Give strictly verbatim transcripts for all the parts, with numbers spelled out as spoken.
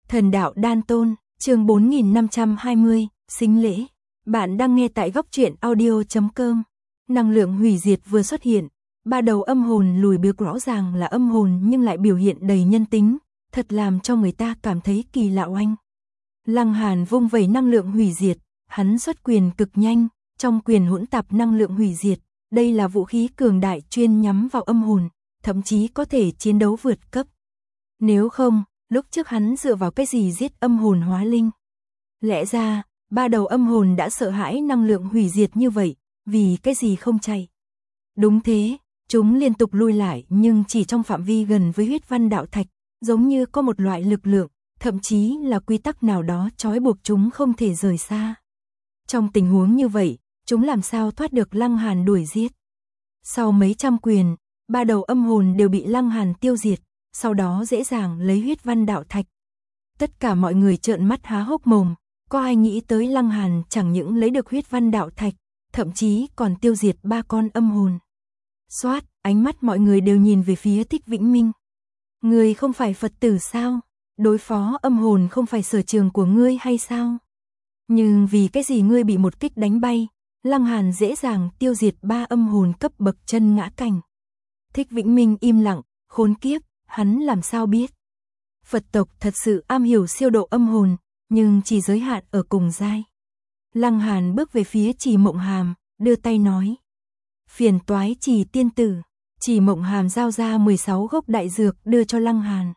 Thần đạo đan tôn, chương bốn nghìn năm trăm hai mươi, xính lễ. Bạn đang nghe tại góc truyện audio chấm com. Năng lượng hủy diệt vừa xuất hiện, ba đầu âm hồn lùi bước rõ ràng là âm hồn nhưng lại biểu hiện đầy nhân tính, thật làm cho người ta cảm thấy kỳ lạ oanh. Lăng Hàn vung vẩy năng lượng hủy diệt, hắn xuất quyền cực nhanh, trong quyền hỗn tạp năng lượng hủy diệt, đây là vũ khí cường đại chuyên nhắm vào âm hồn, thậm chí có thể chiến đấu vượt cấp. Nếu không, lúc trước hắn dựa vào cái gì giết âm hồn hóa linh? Lẽ ra, ba đầu âm hồn đã sợ hãi năng lượng hủy diệt như vậy, vì cái gì không chạy? Đúng thế, chúng liên tục lui lại nhưng chỉ trong phạm vi gần với huyết văn đạo thạch, giống như có một loại lực lượng, thậm chí là quy tắc nào đó trói buộc chúng không thể rời xa. Trong tình huống như vậy, chúng làm sao thoát được Lăng Hàn đuổi giết? Sau mấy trăm quyền, ba đầu âm hồn đều bị Lăng Hàn tiêu diệt, sau đó dễ dàng lấy huyết văn đạo thạch. Tất cả mọi người trợn mắt há hốc mồm, có ai nghĩ tới Lăng Hàn chẳng những lấy được huyết văn đạo thạch, thậm chí còn tiêu diệt ba con âm hồn. Xoát, ánh mắt mọi người đều nhìn về phía Thích Vĩnh Minh. Ngươi không phải Phật tử sao? Đối phó âm hồn không phải sở trường của ngươi hay sao? Nhưng vì cái gì ngươi bị một kích đánh bay, Lăng Hàn dễ dàng tiêu diệt ba âm hồn cấp bậc chân ngã cảnh. Thích Vĩnh Minh im lặng, khốn kiếp, hắn làm sao biết? Phật tộc thật sự am hiểu siêu độ âm hồn, nhưng chỉ giới hạn ở cùng giai. Lăng Hàn bước về phía Trì Mộng Hàm, đưa tay nói. Phiền toái Trì tiên tử. Trì Mộng Hàm giao ra mười sáu gốc đại dược đưa cho Lăng Hàn.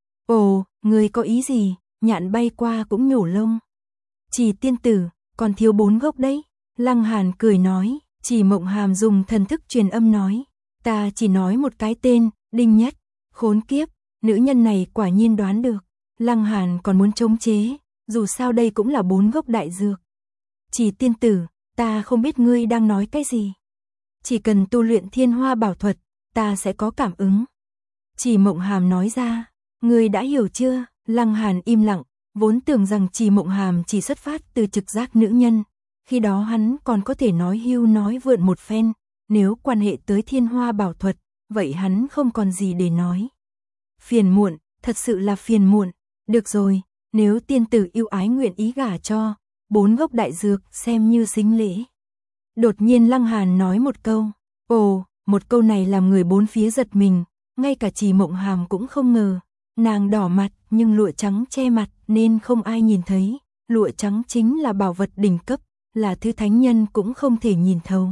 Ồ, ngươi có ý gì? Nhạn bay qua cũng nhổ lông. Trì tiên tử, còn thiếu bốn gốc đấy. Lăng Hàn cười nói. Trì Mộng Hàm dùng thần thức truyền âm nói. Ta chỉ nói một cái tên, Đinh Nhất. Khốn kiếp, nữ nhân này quả nhiên đoán được. Lăng Hàn còn muốn chống chế, dù sao đây cũng là bốn gốc đại dược. Trì tiên tử, ta không biết ngươi đang nói cái gì. Chỉ cần tu luyện thiên hoa bảo thuật, ta sẽ có cảm ứng. Trì Mộng Hàm nói ra, ngươi đã hiểu chưa? Lăng Hàn im lặng, vốn tưởng rằng Trì Mộng Hàm chỉ xuất phát từ trực giác nữ nhân. Khi đó hắn còn có thể nói hưu nói vượn một phen, nếu quan hệ tới thiên hoa bảo thuật, vậy hắn không còn gì để nói. Phiền muộn, thật sự là phiền muộn. Được rồi, nếu tiên tử yêu ái nguyện ý gả cho, bốn gốc đại dược xem như xính lễ. Đột nhiên Lăng Hàn nói một câu. Ồ, một câu này làm người bốn phía giật mình, ngay cả Trì Mộng Hàm cũng không ngờ. Nàng đỏ mặt nhưng lụa trắng che mặt nên không ai nhìn thấy. Lụa trắng chính là bảo vật đỉnh cấp, là thứ thánh nhân cũng không thể nhìn thấu.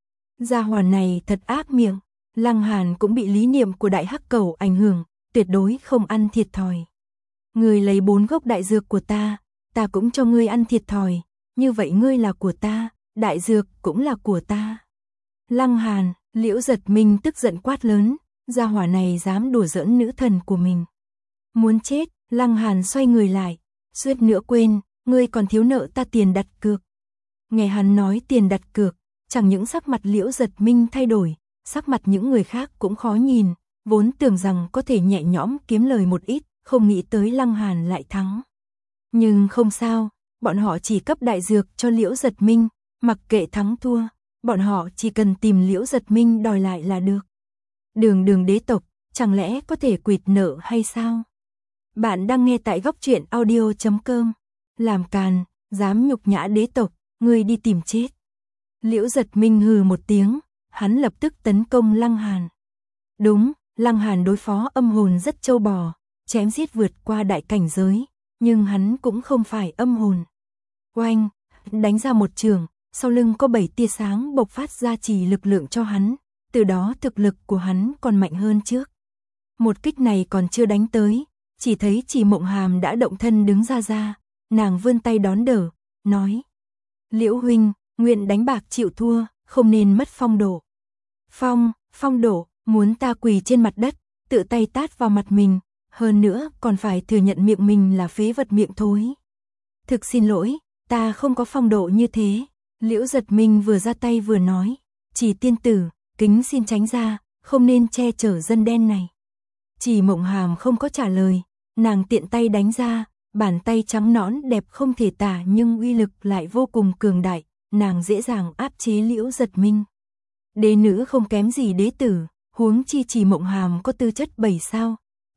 Gia hỏa này thật ác miệng. Lăng Hàn cũng bị lý niệm của đại hắc cẩu ảnh hưởng, tuyệt đối không ăn thiệt thòi. Ngươi lấy bốn gốc đại dược của ta, ta cũng cho ngươi ăn thiệt thòi, như vậy ngươi là của ta, đại dược cũng là của ta. Lăng Hàn, Liễu Giật Minh tức giận quát lớn, gia hỏa này dám đùa giỡn nữ thần của mình. Muốn chết, Lăng Hàn xoay người lại, suýt nữa quên, ngươi còn thiếu nợ ta tiền đặt cược. Nghe hắn nói tiền đặt cược, chẳng những sắc mặt Liễu Giật Minh thay đổi, sắc mặt những người khác cũng khó nhìn, vốn tưởng rằng có thể nhẹ nhõm kiếm lời một ít, không nghĩ tới Lăng Hàn lại thắng. Nhưng không sao, bọn họ chỉ cấp đại dược cho Liễu Giật Minh, mặc kệ thắng thua, bọn họ chỉ cần tìm Liễu Giật Minh đòi lại là được. Đường đường đế tộc, chẳng lẽ có thể quỵt nợ hay sao? Bạn đang nghe tại góc truyện audio chấm com. Làm càn, dám nhục nhã đế tộc, ngươi đi tìm chết. Liễu Giật Minh hừ một tiếng, hắn lập tức tấn công Lăng Hàn. Đúng, Lăng Hàn đối phó âm hồn rất trâu bò, chém giết vượt qua đại cảnh giới, nhưng hắn cũng không phải âm hồn. Oanh, đánh ra một trường, sau lưng có bảy tia sáng bộc phát ra chỉ lực lượng cho hắn, từ đó thực lực của hắn còn mạnh hơn trước. Một kích này còn chưa đánh tới, chỉ thấy Trì Mộng Hàm đã động thân đứng ra ra, nàng vươn tay đón đỡ, nói. Liễu huynh, nguyện đánh bạc chịu thua, không nên mất phong độ. Phong, phong độ, muốn ta quỳ trên mặt đất, tự tay tát vào mặt mình, hơn nữa còn phải thừa nhận miệng mình là phế vật miệng thối. Thực xin lỗi, ta không có phong độ như thế. Liễu Giật Minh vừa ra tay vừa nói, Trì tiên tử, kính xin tránh ra, không nên che chở dân đen này. Trì Mộng Hàm không có trả lời, nàng tiện tay đánh ra, bàn tay trắng nõn đẹp không thể tả nhưng uy lực lại vô cùng cường đại, nàng dễ dàng áp chế Liễu Giật Minh. Đế nữ không kém gì đế tử, huống chi Trì Mộng Hàm có tư chất bảy sao,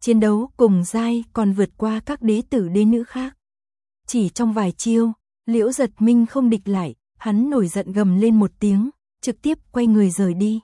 chiến đấu cùng giai còn vượt qua các đế tử đế nữ khác. Chỉ trong vài chiêu, Liễu Giật Minh không địch lại, hắn nổi giận gầm lên một tiếng, trực tiếp quay người rời đi.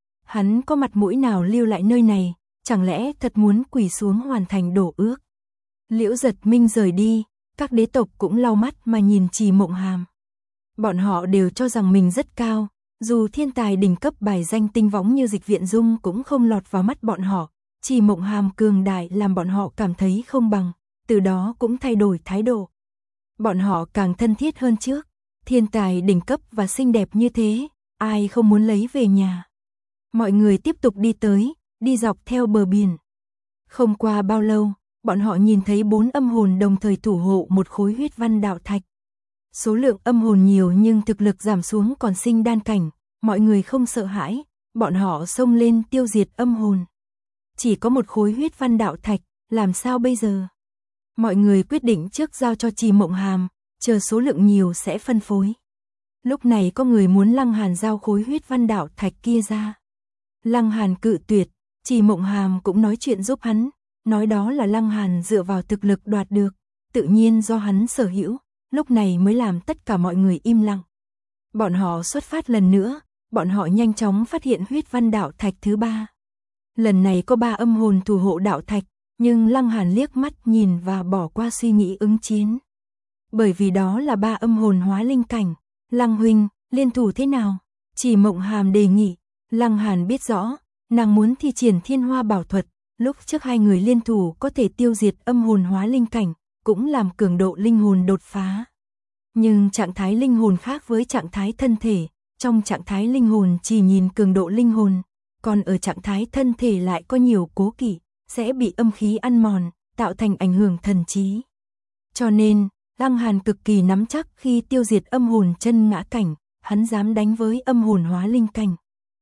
Hắn có mặt mũi nào lưu lại nơi này, chẳng lẽ thật muốn quỳ xuống hoàn thành đổ ước. Liễu Giật Minh rời đi, các đế tộc cũng lau mắt mà nhìn Trì Mộng Hàm. Bọn họ đều cho rằng mình rất cao, dù thiên tài đỉnh cấp bài danh tinh võng như Dịch Viện Dung cũng không lọt vào mắt bọn họ. Trì Mộng Hàm cường đại làm bọn họ cảm thấy không bằng, từ đó cũng thay đổi thái độ. Bọn họ càng thân thiết hơn trước, thiên tài đỉnh cấp và xinh đẹp như thế, ai không muốn lấy về nhà. Mọi người tiếp tục đi tới, đi dọc theo bờ biển. Không qua bao lâu, bọn họ nhìn thấy bốn âm hồn đồng thời thủ hộ một khối huyết văn đạo thạch. Số lượng âm hồn nhiều nhưng thực lực giảm xuống còn sinh đan cảnh, mọi người không sợ hãi, bọn họ xông lên tiêu diệt âm hồn. Chỉ có một khối huyết văn đạo thạch, làm sao bây giờ? Mọi người quyết định trước giao cho Trì Mộng Hàm, chờ số lượng nhiều sẽ phân phối. Lúc này có người muốn Lăng Hàn giao khối huyết văn đạo thạch kia ra. Lăng Hàn cự tuyệt, Trì Mộng Hàm cũng nói chuyện giúp hắn, nói đó là Lăng Hàn dựa vào thực lực đoạt được, tự nhiên do hắn sở hữu, lúc này mới làm tất cả mọi người im lặng. Bọn họ xuất phát lần nữa, bọn họ nhanh chóng phát hiện huyết văn đạo thạch thứ ba. Lần này có ba âm hồn thủ hộ đạo thạch, nhưng Lăng Hàn liếc mắt nhìn và bỏ qua suy nghĩ ứng chiến. Bởi vì đó là ba âm hồn hóa linh cảnh. Lăng huynh, liên thủ thế nào? Trì Mộng Hàm đề nghị. Lăng Hàn biết rõ, nàng muốn thi triển thiên hoa bảo thuật, lúc trước hai người liên thủ có thể tiêu diệt âm hồn hóa linh cảnh, cũng làm cường độ linh hồn đột phá. Nhưng trạng thái linh hồn khác với trạng thái thân thể, trong trạng thái linh hồn chỉ nhìn cường độ linh hồn, còn ở trạng thái thân thể lại có nhiều cố kỵ, sẽ bị âm khí ăn mòn, tạo thành ảnh hưởng thần trí. Cho nên, Lăng Hàn cực kỳ nắm chắc khi tiêu diệt âm hồn chân ngã cảnh, hắn dám đánh với âm hồn hóa linh cảnh.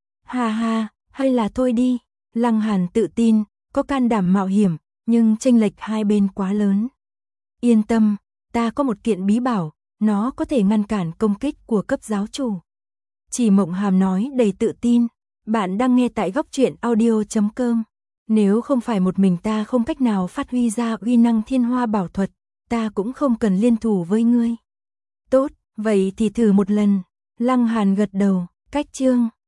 Ha ha, hay là thôi đi, Lăng Hàn tự tin, có can đảm mạo hiểm, nhưng chênh lệch hai bên quá lớn. Yên tâm, ta có một kiện bí bảo, nó có thể ngăn cản công kích của cấp giáo chủ. Trì Mộng Hàm nói đầy tự tin. Bạn đang nghe tại góc truyện audio chấm com. Nếu không phải một mình ta không cách nào phát huy ra uy năng thiên hoa bảo thuật, ta cũng không cần liên thủ với ngươi. Tốt, vậy thì thử một lần. Lăng Hàn gật đầu, cách chương.